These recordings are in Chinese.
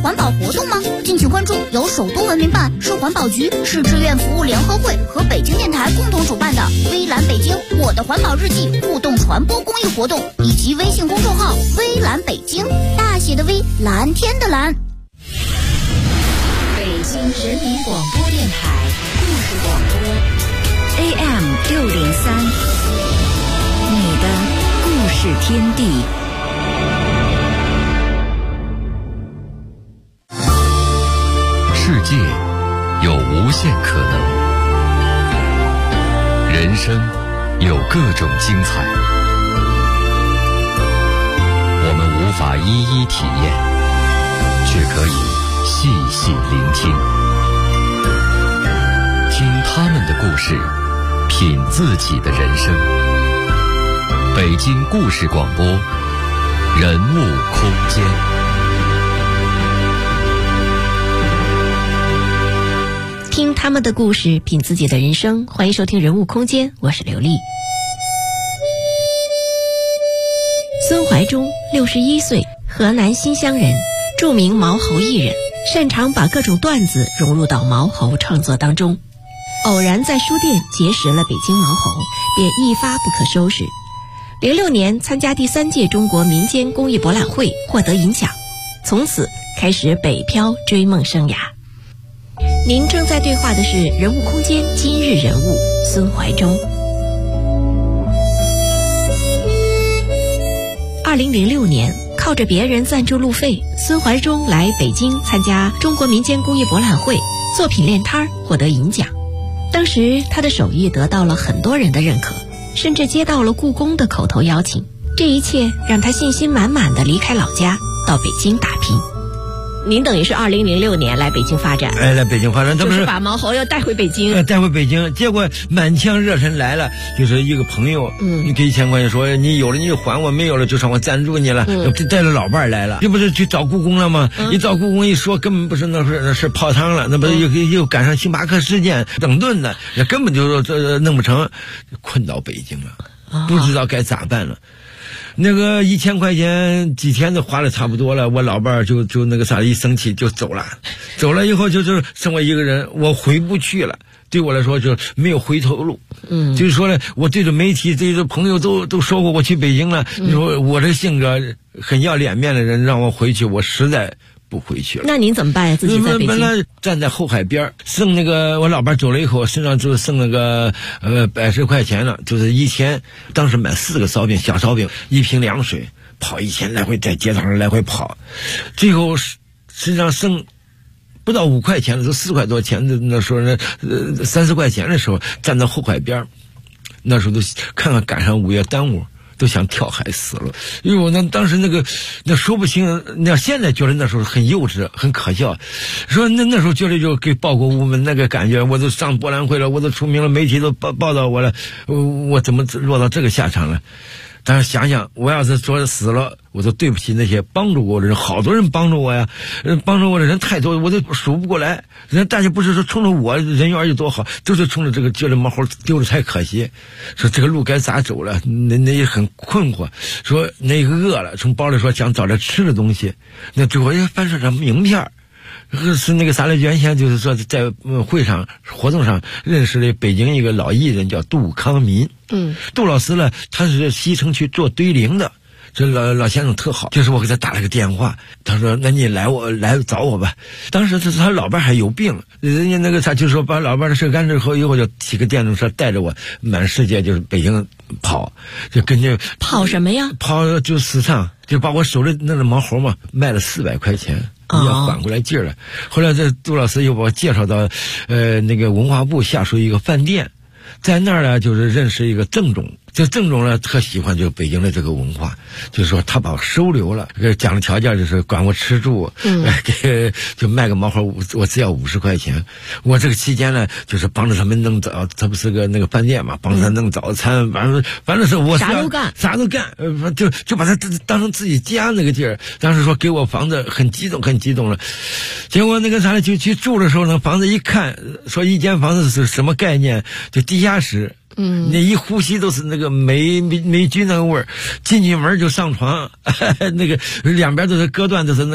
环保活动吗？敬请关注由首都文明办、市环保局、市志愿服务联合会和北京电台共同主办的微蓝北京我的环保日记互动传播公益活动，以及微信公众号微蓝北京，大写的微，蓝天的蓝。 北京人民广播电台故事广播 AM603，你的故事天地。 世界有无限可能，人生有各种精彩，我们无法一一体验，却可以细细聆听，听他们的故事，品自己的人生。北京故事广播，人物空间。 听他们的故事，品自己的人生。欢迎收听人物空间，我是刘丽。孙怀忠61岁，河南新乡人，著名毛猴艺人，擅长把各种段子融入到毛猴创作当中。偶然在书店结识了北京毛猴，便一发不可收拾。06年参加第3届中国民间工艺博览会，获得银奖，从此开始北漂追梦生涯。您正在对话的是人物空间今日人物孙怀忠。2006年，靠着别人赞助路费，孙怀忠来北京参加中国民间工艺博览会，作品练摊获得银奖。当时他的手艺得到了很多人的认可，甚至接到了故宫的口头邀请。这一切让他信心满满地离开老家，到北京打拼。您等于是2006年来北京发展， 来北京发展， 就是把毛猴要带回北京， 带回北京。结果满腔热忱来了，就是一个朋友，你给1000块钱，说你有了你就还我，没有了就让我赞助你了，带着老伴来了，这不是去找故宫了吗？一找故宫一说，根本不是那是泡汤了，那不又赶上星巴克事件整顿的，那根本就这弄不成，困到北京了，不知道该咋办了。那个1000块钱几天都花的差不多了，我老伴儿就那个啥一生气就走了以后就是剩我一个人，我回不去了，对我来说就没有回头路。就是说呢，我对着媒体对着朋友都说过我去北京了，你说我这性格很要脸面的人，让我回去我实在不回去了。 那您怎么办呀？自己在北京本来站在后海边，剩那个我老伴走了以后，身上就剩那个110块钱了，就是一天，当时买4个烧饼，小烧饼，1瓶凉水，跑1000来回，在街道上来回跑，最后身上剩不到5块钱了，都4块多钱的，那时候呢，30块钱的时候，站在后海边，那时候都看看赶上5月端午。都想跳海死了，因为我当时那说不清，那现在觉得那时候很幼稚很可笑，说那时候觉得就给报国无门那个感觉，我都上博览会了，我都出名了，媒体都报道我了，我怎么落到这个下场了？但是想想，我要是说死了，我都对不起那些帮助我的人，好多人帮助我呀，帮助我的人太多，我都数不过来。大家不是说冲着我人缘有多好，都是冲着这个觉得毛猴丢了太可惜，说这个路该咋走了，那也很困惑。说那个饿了，从包里说想找点吃的东西，那最后也翻出张名片。是那个啥来，原先就是说在会上活动上认识了北京一个老艺人叫杜康民。杜老师呢，他是西城区做堆陵的，这老先生特好，就是我给他打了个电话，他说那你来找我吧。当时他老伴还有病，人家那个他就说把老伴的事干之后，以后就骑个电动车带着我满世界就是北京跑，就跟着跑什么呀？ 跑就市场，就把我手里那个毛猴嘛卖了400块钱。要缓过来劲儿了。后来这杜老师又把我介绍到那个文化部下属一个饭店，在那儿呢就是认识一个郑总，这郑总呢特喜欢就是北京的这个文化，就是说他把我收留了，讲的条件就是管我吃住，就卖个毛猴，我只要50块钱。我这个期间呢，就是帮着他们弄早，他不是个那个饭店嘛，帮着他弄早餐，反正是我啥都干， 就把他当成自己家那个劲儿。当时说给我房子很激动了，结果那个啥呢，就去住的时候呢，房子一看，说一间房子是什么概念，就地下室。那一呼吸都是那个霉菌那个味儿，进去门就上床，那个两边都是隔断，都是那个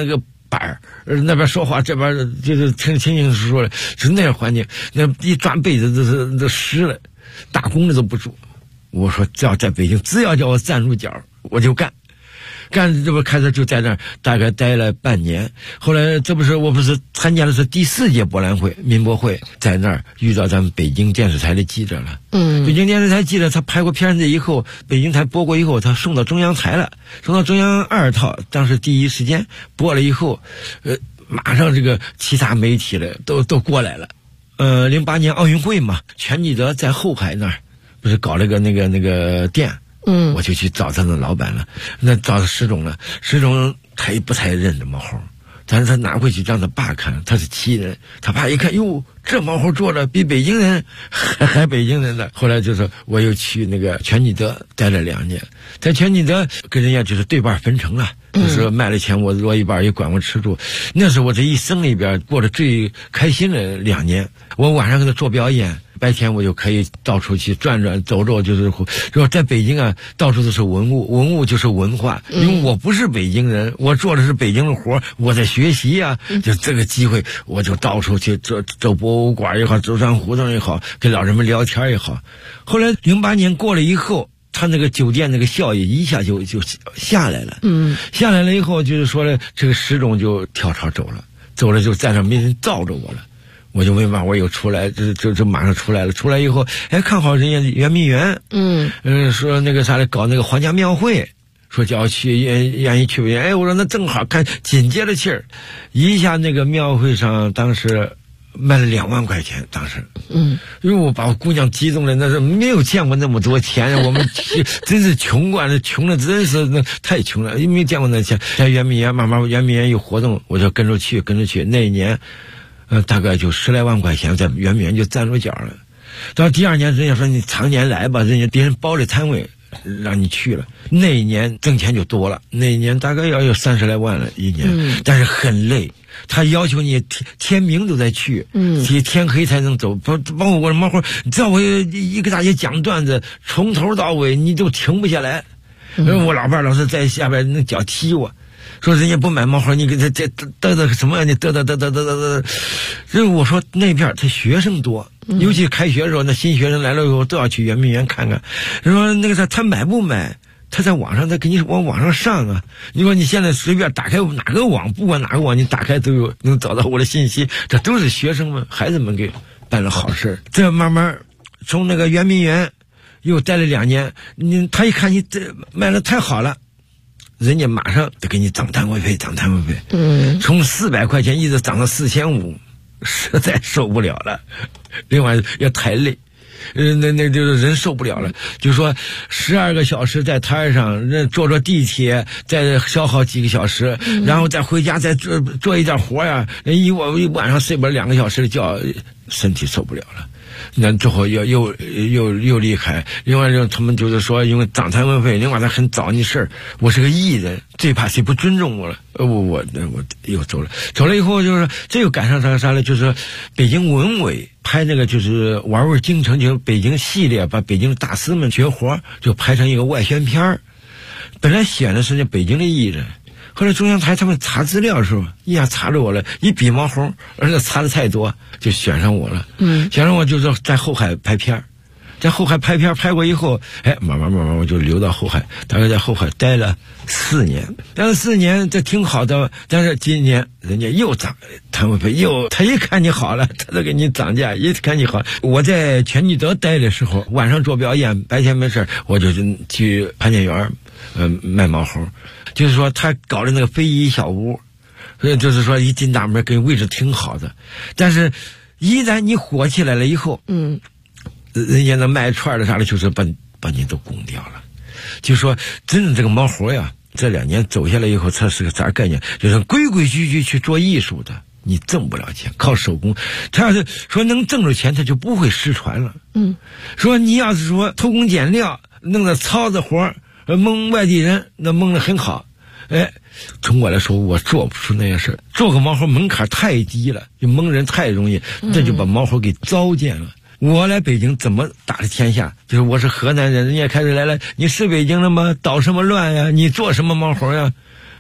板儿，那边说话，这边就是清清楚楚的，是那样环境，那一抓被子都湿了，打工的都不住。我说只要在北京，只要叫我站住脚，我就干。这不开始就在那儿大概待了半年，后来我不是参加的是第4届博览会民博会，在那儿遇到咱们北京电视台的记者了。北京电视台记者他拍过片子以后，北京台播过以后，他送到中央台了，送到中央2套，当时第一时间播了以后，马上这个其他媒体的都过来了。08年奥运会嘛，全聚德在后海那儿不是搞了个那个店。我就去找他的老板了，那找石总了。石总他也不太认这猫猴，但是他拿回去让他爸看，他是奇人。他爸一看，哟，这猫猴做的比北京人还北京人呢。后来就是我又去那个全聚德待了2年，在全聚德跟人家就是对半分成了，就是卖了钱我落一半，也管我吃住。那是我这一生里边过得最开心的2年。我晚上给他做表演，白天我就可以到处去转转走走，就是说在北京啊，到处都是文物就是文化。因为我不是北京人，我做的是北京的活，我在学习啊。就这个机会，我就到处去走博物馆也好，走上胡同也好，跟老人们聊天也好。后来08年过了以后，他那个酒店那个效益一下就下来了。下来了以后，就是说呢，这个石总就跳槽走了就在那没人罩着我了。我就没办法，我又出来，就马上出来了。出来以后，看好人家圆明园，说那个啥的搞那个皇家庙会，说叫我去，愿意去不愿意？我说那正好，看紧接着气儿，一下那个庙会上，当时卖了2万块钱，当时，因为我把我姑娘激动了，那是没有见过那么多钱，我们真是穷惯了，穷的真是那太穷了，没见过那钱。在圆明园，慢慢圆明园有活动，我就跟着去。那一年。大概就10来万块钱，在圆明园就站住脚了。到第2年，人家说你常年来吧，人家别人包的摊位让你去了。那一年挣钱就多了，那一年大概要有30来万了一年，但是很累。他要求你天明都在去，天黑才能走。包括我的猫活，只要我一个大姐讲段子，从头到尾你都停不下来。我老伴老是在下边那脚踢我。说人家不买猫猴，你给他这嘚什么呀？你嘚。我说那片他学生多，尤其开学的时候，那新学生来了以后都要去圆明园看看。说那个他买不买？他在网上，他给你往网上上啊。你说你现在随便打开哪个网，不管哪个网，你打开都能找到我的信息。这都是学生们、孩子们给办了好事。这慢慢从那个圆明园又待了2年，他一看你这卖的太好了。人家马上就给你涨摊位费，从400块钱一直涨到4500，实在受不了了。另外也太累，那就是人受不了了。就说12个小时在摊上，坐地铁，再消耗几个小时，然后再回家再做一点活呀，一晚上睡不了2个小时的觉，身体受不了了。那之后又离开。另外他们就是说，因为涨摊位费，另外他很找你事儿。我是个艺人，最怕谁不尊重我了。我又走了以后，就是这又赶上啥了？就是北京文委拍那个就是玩味京城，就是北京系列，把北京大师们绝活就拍成一个外宣片儿。本来选的是那北京的艺人。后来中央台他们查资料的时候，一下查着我了，一比毛猴，而且查的太多，就选上我了。选上我就是在后海拍片，在后海拍片拍过以后，慢慢我就流到后海，大概在后海待了4年。待了4年，这挺好的。但是今年人家又涨摊位费，他一看你好了，他就给你涨价。一看你好，我在全聚德待的时候，晚上做表演，白天没事我就去潘家园，卖毛猴。就是说他搞的那个非遗小屋，就是说一进大门跟位置挺好的，但是一旦你火起来了以后，人家那卖串的啥的，就是把你都攻掉了。就说真的这个毛猴呀，这2年走下来以后，它是个啥概念？就是规规矩矩去做艺术的，你挣不了钱，靠手工。他要是说能挣着钱，他就不会失传了。说你要是说偷工减料，弄个糙的活蒙外地人，那蒙得很好。从我来说，我做不出那样事。做个毛猴门槛太低了，就蒙人太容易，这就把毛猴给糟践了。我来北京怎么打的天下？就是我是河南人，人家开始来了，你是北京的吗？捣什么乱呀？你做什么毛猴呀？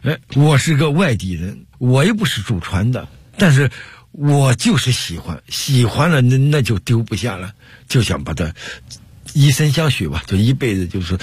我是个外地人，我又不是祖传的，但是我就是喜欢了那就丢不下了，就想把它以身相许吧，就一辈子就是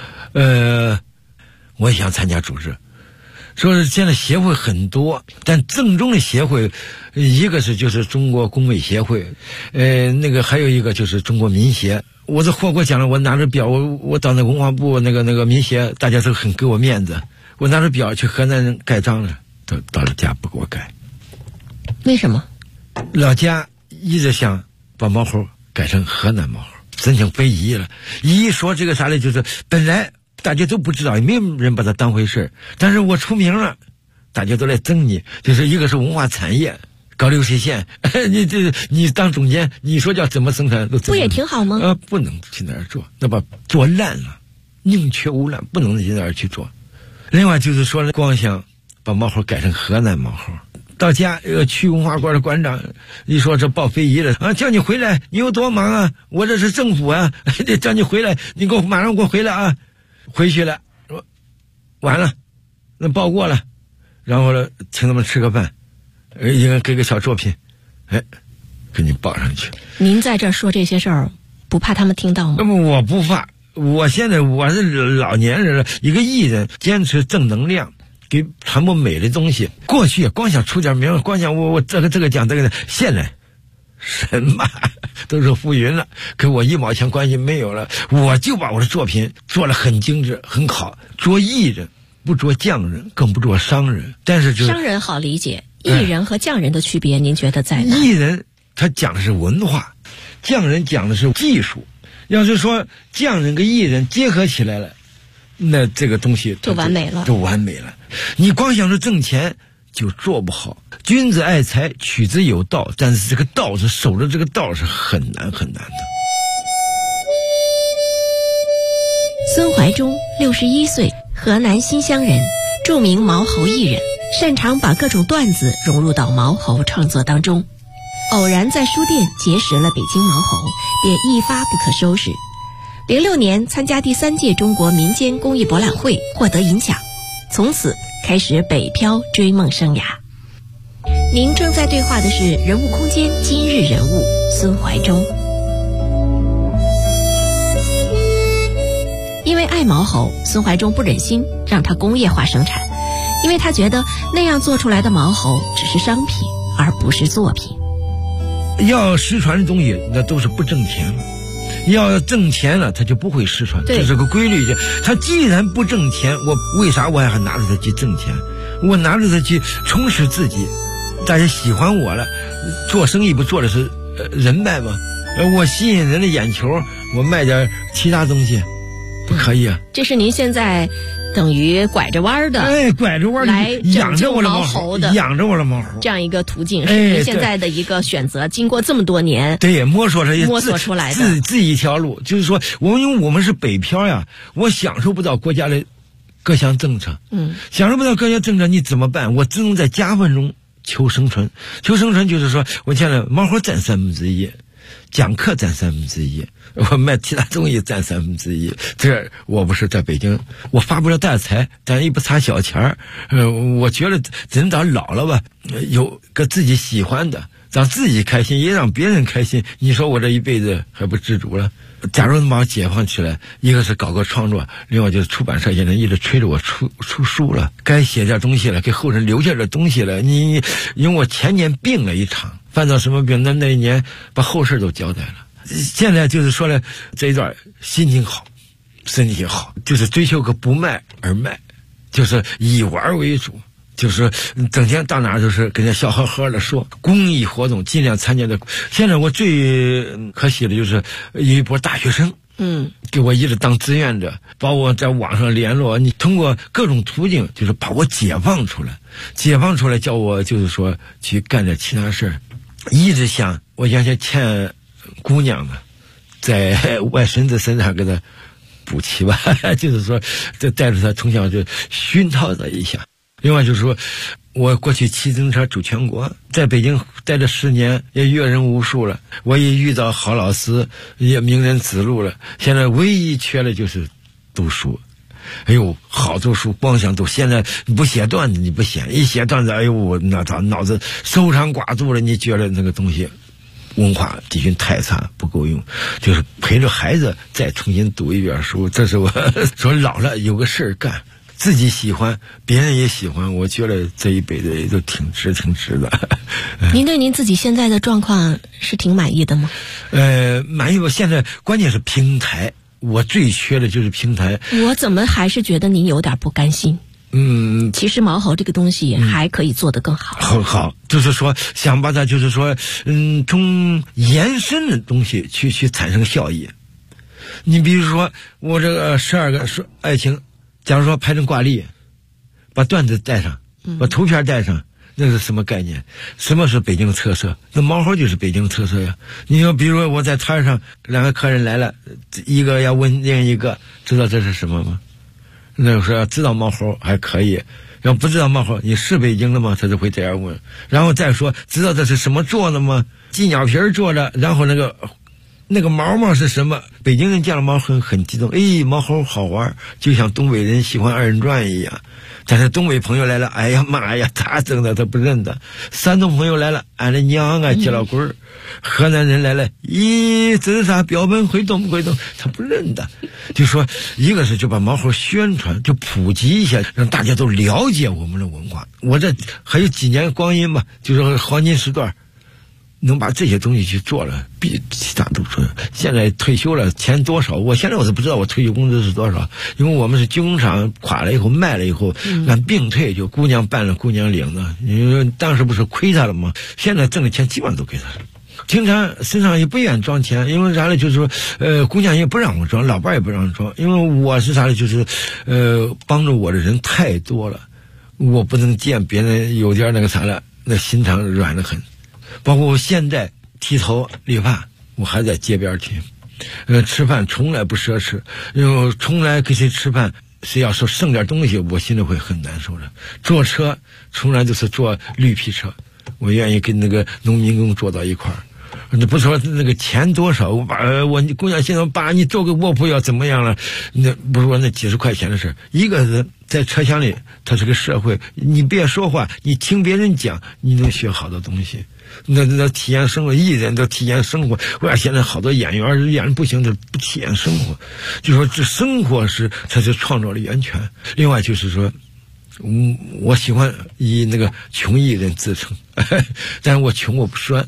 我也想参加组织。说是现在协会很多，但正宗的协会，一个是就是中国工委协会，那个还有一个就是中国民协。我这获过奖了，我拿着表，我到那文化部那个民协，大家都很给我面子。我拿着表去河南盖章了，到了家不给我盖。 为什么？ 老家一直想把毛猴改成河南毛猴，申请非遗了。一说这个啥呢，就是本来大家都不知道，也没有人把它当回事，但是我出名了，大家都来争你。就是一个是文化产业，搞流水线，你当中间，你说叫怎么生产都不也挺好吗？ 不能去那儿做，那把做烂了，宁缺毋滥，不能去那儿去做。另外就是说，光想把毛猴改成河南毛猴。到家区文化馆的馆长一说这报非遗了啊，叫你回来，你有多忙啊？我这是政府啊，得叫你回来，你马上给我回来啊！回去了，说完了，那报过了，然后呢，请他们吃个饭，一个给个小作品，给你报上去。 您在这说这些事儿，不怕他们听到吗？ 那么我不怕，我现在我是老年人了，一个艺人，坚持正能量。给传播美的东西，过去光想出点名，光想我这个奖这个的，现在什么都是浮云了，跟我一毛钱关系没有了。我就把我的作品做了很精致很好，做艺人不做匠人，更不做商人。但是就是商人好理解，艺人和匠人的区别，您觉得在哪？ 艺人他讲的是文化，匠人讲的是技术。要是说匠人跟艺人结合起来了，那这个东西就完美了， 就完美了。你光想着挣钱就做不好。君子爱财，取之有道，但是这个道是守着这个道是很难很难的。 孙怀忠61岁，河南新乡人，著名毛猴艺人，擅长把各种段子融入到毛猴创作当中。偶然在书店结识了北京毛猴，便一发不可收拾。06年参加第3届中国民间工艺博览会，获得银奖，从此开始北漂追梦生涯。您正在对话的是人物空间今日人物孙怀忠。因为爱毛猴，孙怀忠不忍心让它工业化生产，因为他觉得那样做出来的毛猴只是商品，而不是作品。 要失传的东西，那都是不挣钱了。要挣钱了，它就不会失传，这是个规律。它既然不挣钱，我为啥我还拿着它去挣钱？我拿着它去充实自己，大家喜欢我了。做生意不做的是人脉吗？我吸引人的眼球，我卖点其他东西，不可以啊。 这是您现在等于拐着弯的， 拐着弯来养着我的毛猴的， 养着我的毛猴， 这样一个途径是您现在的一个选择。经过这么多年， 对，摸索出来的自己一条路。就是说，因为我们是北漂呀，我享受不到国家的各项政策，享受不到各项政策，你怎么办？我只能在夹缝中求生存。求生存就是说，我现在毛猴占1/3，讲课占1/3，我卖其他东西占1/3。这我不是在北京，我发不了大财，但也不差小钱儿。我觉得人到老了吧，有个自己喜欢的，让自己开心，也让别人开心。你说我这一辈子还不知足了？假如能把我解放起来，一个是搞个创作，另外就是出版社现在一直催着我出书了，该写点东西了，给后人留下点东西了。因为我前年病了一场，犯到什么病？那一年把后事都交代了。现在就是说了，这一段心情好，身体好，就是追求个不卖而卖，就是以玩为主。就是整天到哪就是跟人家笑呵呵的说，公益活动尽量参加的。现在我最可惜的就是有一波大学生，给我一直当志愿者，把我在网上联络，你通过各种途径，就是把我解放出来，叫我就是说去干点其他事儿。一直想我原先欠姑娘的，在外孙子身上给他补齐吧，就是说这带着他从小就熏陶他一下。另外就是说，我过去骑自行车走全国，在北京待了10年，也阅人无数了，我也遇到好老师，也名人指路了。现在唯一缺的就是读书， 哎呦，好多书光想读，现在你不写段子你不写，一写段子，哎呦，我脑子搜肠刮肚了，你觉得那个东西文化底蕴太差，不够用，就是陪着孩子再重新读一遍书。这是我说老了有个事儿干，自己喜欢，别人也喜欢，我觉得这一辈子也都挺值的。 您对您自己现在的状况是挺满意的吗？ 满意吧。现在关键是平台，我最缺的就是平台。 我怎么还是觉得您有点不甘心？其实毛猴这个东西还可以做得更好。 好，就是说想把它，就是说，从延伸的东西去产生效益。你比如说，我这个12个说爱情，假如说拍成挂历，把段子带上，把图片带上，那是什么概念？什么是北京特色？那毛猴就是北京特色呀。你说，比如说我在摊上，2个客人来了，一个要问另一个，知道这是什么吗？那个时候知道毛猴还可以，要不知道毛猴，你是北京的吗？他就会这样问。然后再说，知道这是什么做的吗？鸡鸟皮做的，然后那个毛是什么？北京人见了毛猴很激动，哎，毛猴好玩，就像东北人喜欢2人转一样。但是东北朋友来了，哎呀妈呀，他整的他不认得。山东朋友来了，俺的娘啊，接老棍儿。河南人来了，咦，这是啥？标本会动不会动？他不认得。就说一个是就把毛猴宣传，就普及一下，让大家都了解我们的文化。我这还有几年光阴吧，就是黄金时段，能把这些东西去做了，比其他都做。现在退休了，钱多少？我现在我是不知道我退休工资是多少，因为我们是军工厂垮了以后卖了以后，按病退，就姑娘办了，姑娘领的。因为当时不是亏他了吗？现在挣的钱基本上都给他了。经常身上也不愿意装钱，因为啥呢？就是说，姑娘也不让我装，老伴也不让我装，因为我是啥呢？就是，帮助我的人太多了，我不能见别人有点那个啥了，那心肠软得很。包括我现在剃头理发，我还在街边剃。吃饭从来不奢侈，因为从来跟谁吃饭，谁要说剩点东西，我心里会很难受的。坐车从来都是坐绿皮车，我愿意跟那个农民工坐到一块儿。你不说那个钱多少，我姑娘现在把你做个卧铺要怎么样了？那不是说那几十块钱的事。一个是在车厢里，它是个社会，你别说话，你听别人讲，你能学好多东西。那体验生活，艺人都体验生活。我看现在好多演员不行，就不体验生活。就说这生活才是创造的源泉。另外就是说，我喜欢以那个穷艺人自称，但是我穷我不酸。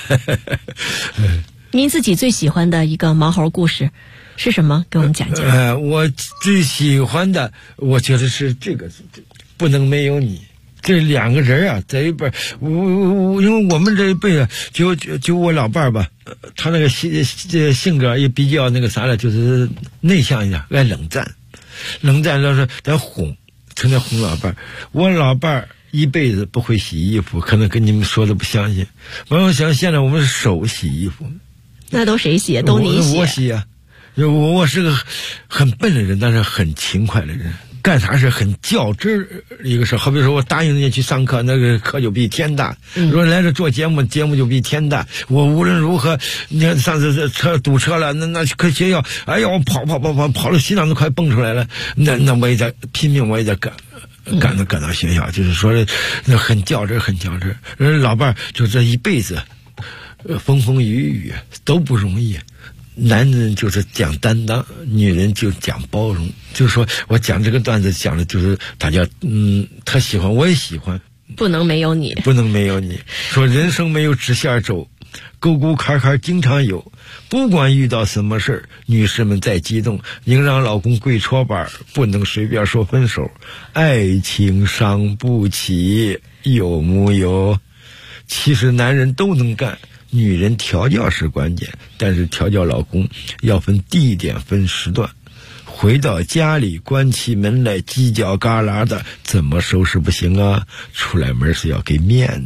您自己最喜欢的一个毛猴故事是什么？给我们讲讲。 我最喜欢的，我觉得是这个，不能没有你。这2个人啊，在一边，因为我们这一辈啊，就我老伴儿吧，他那个性格也比较那个啥了，就是内向一点，爱冷战就是得哄。成天哄老伴儿，我老伴儿一辈子不会洗衣服，可能跟你们说的不相信。我想现在我们是手洗衣服， 那都谁洗？都你洗？ 我洗啊！我是个很笨的人，但是很勤快的人。干啥事很较真儿一个事，好比说我答应人家去上课，那个课就比天大；如果来这做节目就比天大。我无论如何，你看上次车堵车了，那可学校，哎呀，我跑了，心脏都快蹦出来了。那我也在拼命，我也在赶到学校，就是说那很较真。人老伴儿就这一辈子，风风雨雨都不容易。男人就是讲担当，女人就讲包容。就是说我讲这个段子讲的就是大家他喜欢，我也喜欢。 不能没有你。 说人生没有直线走，沟沟坎坎经常有。不管遇到什么事儿，女士们再激动，应让老公跪搓板，不能随便说分手。爱情伤不起，有木有？其实男人都能干。女人调教是关键，但是调教老公要分地点分时段。回到家里关起门来犄角旮旯的，怎么收拾不行啊？出来门是要给面子的。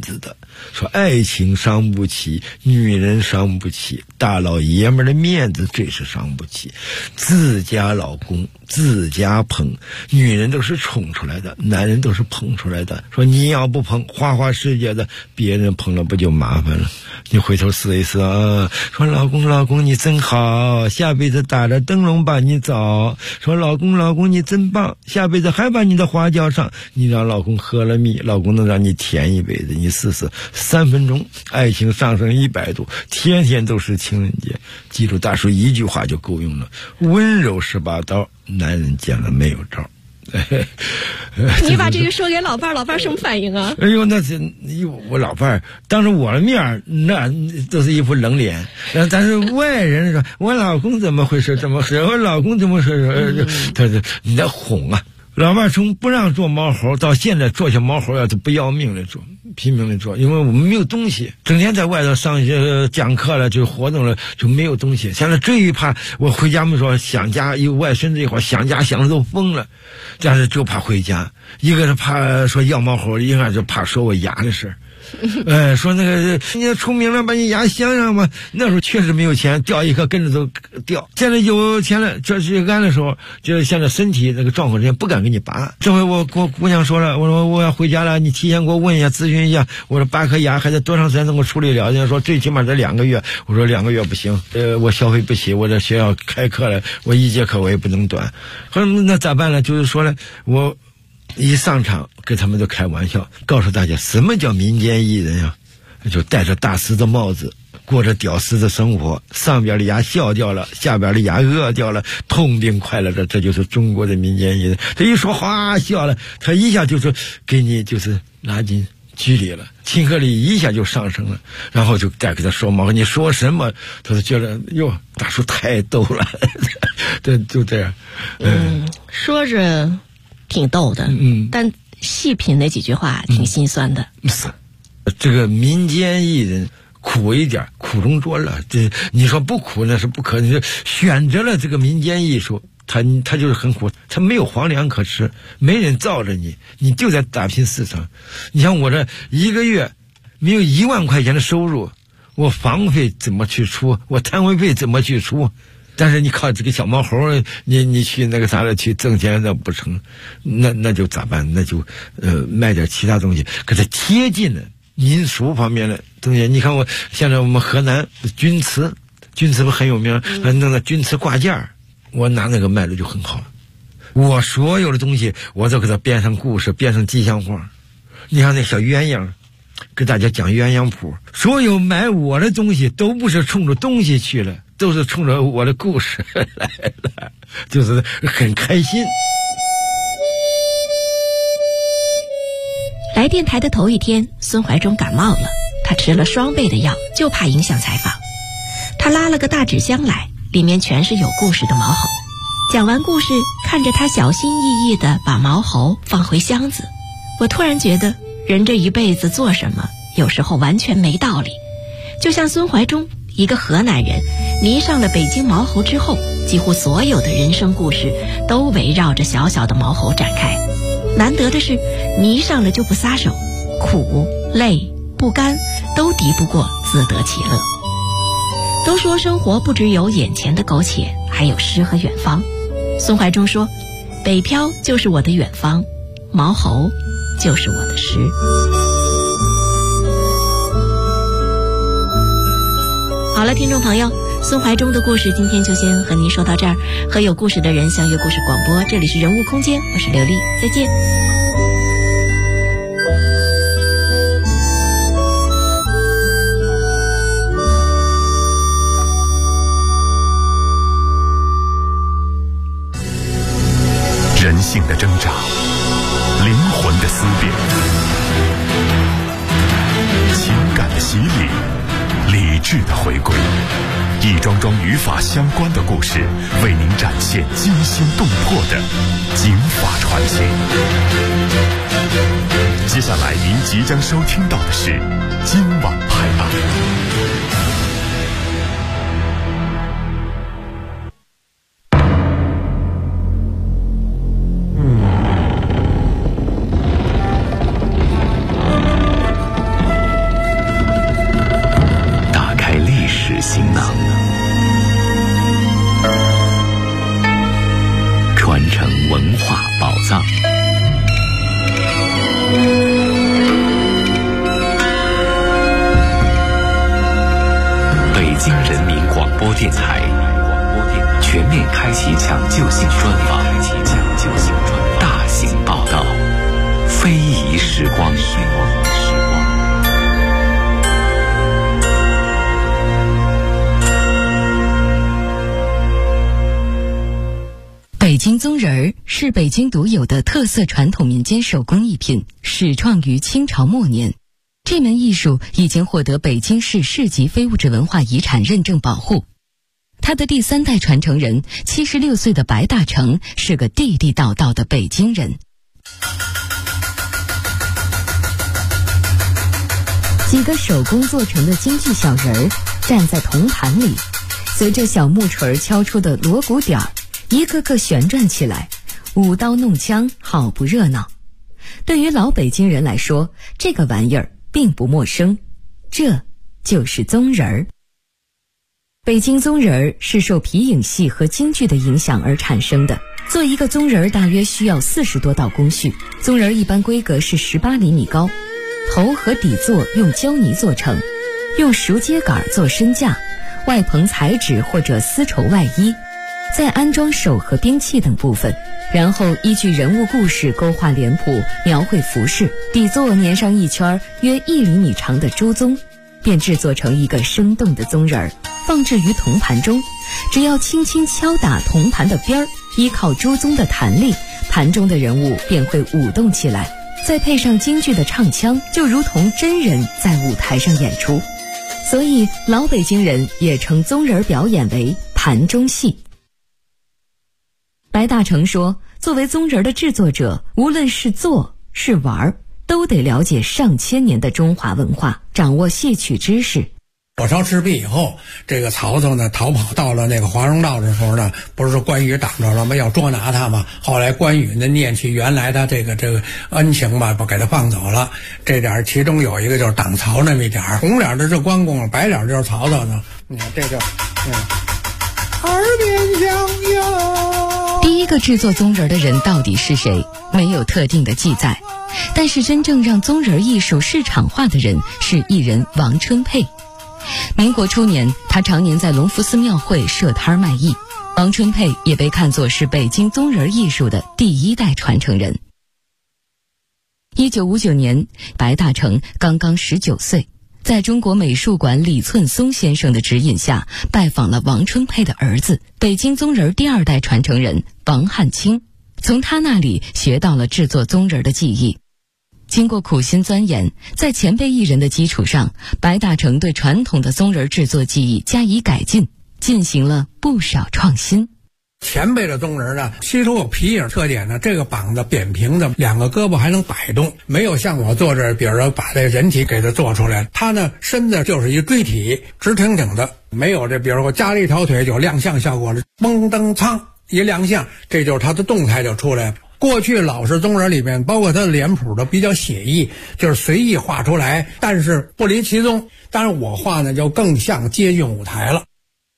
说爱情伤不起，女人伤不起，大老爷们的面子最是伤不起。自家老公自家捧，女人都是宠出来的，男人都是捧出来的。说你要不捧，花花世界的，别人捧了不就麻烦了？你回头思一思啊，说老公你真好，下辈子打着灯笼把你找。说老公你真棒，下辈子还把你的花轿上。你让老公喝了蜜，老公能让你甜一辈子。你试试，3分钟爱情上升100度，天天都是情人节。记住大叔一句话就够用了，温柔18刀，男人见了没有招。 你把这个说给老伴儿，老伴儿什么反应啊？ 哎呦，那是我老伴儿当着我的面那都是一副冷脸，但是外人说我老公怎么回事，我老公怎么回事，他你在哄啊。老伴儿从不让做毛猴到现在做下毛猴要是不要命的做，拼命的做，因为我们没有东西，整天在外头上学讲课了，就活动了，就没有东西。现在最怕我回家没说想家，有外孙子一会儿想家想的都疯了，但是就怕回家，一个是怕说要毛猴，一个是怕说我牙的事儿。说那个你出名了把你牙镶上嘛，那时候确实没有钱，掉一颗跟着都掉。现在有钱了，这是干的时候，就是现在身体那个状况之前不敢给你拔。这回我姑娘说了，我说我要回家了，你提前给我问一下咨询一下，我说拔颗牙还得多长时间能够处理了？人家说最起码得2个月，我说2个月不行，我消费不起，我这学校开课了，我1节课我也不能短。后来那咋办呢？就是说了，我一上场跟他们都开玩笑，告诉大家什么叫民间艺人呀？就戴着大狮子帽子，过着屌丝的生活，上边的牙笑掉了，下边的牙饿掉了，痛并快乐着，这就是中国的民间艺人。他一说哗笑了，他一下就是给你就是拉进距离了，亲和力一下就上升了，然后就再给他说嘛，你说什么？他就觉得哟，大叔太逗了，对，就这样。 说着挺逗的，但细品那几句话挺心酸的。 是，这个民间艺人苦一点，苦中作乐。这你说不苦那是不可能，选择了这个民间艺术，他就是很苦，他没有皇粮可吃，没人罩着你，你就在打拼市场。你像我这1个月没有1万块钱的收入，我房费怎么去出？我摊位费怎么去出？但是你靠这个小毛猴，你去那个啥的去挣钱，那不成，那就咋办？那就卖点其他东西，可是贴近了民俗方面的东西。你看我现在我们河南钧瓷不很有名，弄个钧瓷挂件，我拿那个卖的就很好。我所有的东西我都给它编上故事，编上吉祥话。你看那小鸳鸯，给大家讲鸳鸯谱，所有买我的东西都不是冲着东西去了，都是冲着我的故事来了，就是很开心。 来电台的头一天，孙怀忠感冒了，他吃了双倍的药，就怕影响采访。他拉了个大纸箱来，里面全是有故事的毛猴。讲完故事，看着他小心翼翼地把毛猴放回箱子，我突然觉得人这一辈子做什么有时候完全没道理。就像孙怀忠一个河南人迷上了北京毛猴之后，几乎所有的人生故事都围绕着小小的毛猴展开。难得的是迷上了就不撒手，苦累不甘都敌不过自得其乐。都说生活不只有眼前的苟且，还有诗和远方。孙怀忠说，北漂就是我的远方，毛猴就是我的诗。好了，听众朋友，孙怀忠的故事今天就先和您说到这儿。和有故事的人相约故事广播，这里是人物空间，我是刘丽，再见。 人性的挣扎，灵魂的思辨，情感的洗礼，理智的回归，一桩桩与法相关的故事，为您展现惊心动魄的警法传奇。接下来您即将收听到的是今晚拍案。 北京人民广播电台全面开启抢救性专访，大型报道，非遗时光。 北京宗人儿是北京独有的特色传统民间手工艺品，始创于清朝末年。这门艺术已经获得北京市市级非物质文化遗产认证保护。他的第3代传承人76岁的白大成是个地地道道的北京人。几个手工做成的京剧小人儿站在铜盘里，随着小木锤敲出的锣鼓点儿，一个个旋转起来，舞刀弄枪，好不热闹。对于老北京人来说，这个玩意儿并不陌生，这就是宗人儿。北京宗人儿是受皮影戏和京剧的影响而产生的。做一个宗人儿大约需要40多道工序，宗人儿一般规格是18厘米高，头和底座用胶泥做成，用熟秸秆做身架，外棚彩纸或者丝绸外衣，再安装手和兵器等部分，然后依据人物故事勾画脸谱，描绘服饰，底座粘上一圈约1厘米长的猪鬃，便制作成一个生动的宗人儿，放置于铜盘中。只要轻轻敲打铜盘的边儿，依靠猪鬃的弹力，盘中的人物便会舞动起来，再配上京剧的唱腔，就如同真人在舞台上演出。所以老北京人也称宗人表演为盘中戏。白大成说，作为宗人的制作者，无论是做是玩，都得了解上千年的中华文化，掌握戏曲知识。 火烧赤壁以后，这个曹操呢逃跑到了那个华容道的时候呢，不是说关羽挡着了吗？要捉拿他嘛。后来关羽呢念起原来他这个恩情吧，不给他放走了。这点其中有一个就是挡曹那么一点，红脸的是关公，白脸就是曹操呢。你看这就耳边响哟。 第一个制作宗人的人到底是谁？没有特定的记载。但是真正让宗人艺术市场化的人是艺人王春佩。民国初年，他常年在隆福寺庙会设摊卖艺。王春佩也被看作是北京宗人艺术的第1代传承人。1959年，白大成刚刚19岁，在中国美术馆李寸松先生的指引下，拜访了王春佩的儿子，北京宗人第2代传承人王汉卿，从他那里学到了制作宗人的技艺。经过苦心钻研，在前辈艺人的基础上，白大成对传统的宗人制作技艺加以改进，进行了不少创新。 前辈的宗人呢，其实有皮影特点呢，这个膀子扁平的，2个胳膊还能摆动，没有像我做这，比如说把这人体给它做出来，他呢身子就是一锥体，直挺挺的，没有这，比如说我加了一条腿就亮相效果了，嘣噔噌一亮相，这就是他的动态就出来了。过去老式宗人里面，包括他的脸谱都比较写意，就是随意画出来，但是不离其宗。当然我画呢就更像接近舞台了。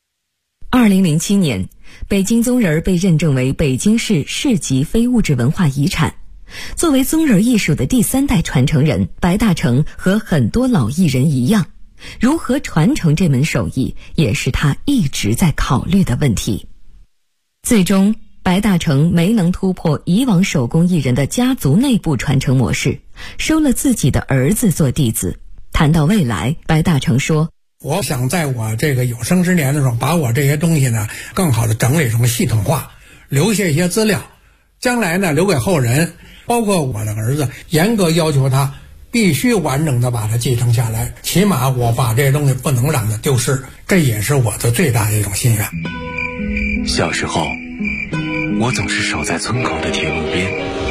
2007年，北京宗人被认证为北京市市级非物质文化遗产。作为宗人艺术的第3代传承人，白大成和很多老艺人一样，如何传承这门手艺，也是他一直在考虑的问题。最终白大成没能突破以往手工艺人的家族内部传承模式，收了自己的儿子做弟子。谈到未来，白大成说， 我想在我这个有生之年的时候，把我这些东西呢更好的整理成系统化，留下一些资料，将来呢留给后人，包括我的儿子，严格要求他必须完整的把它继承下来，起码我把这些东西不能让它丢失，这也是我的最大的一种心愿。 小时候，我总是守在村口的铁路边，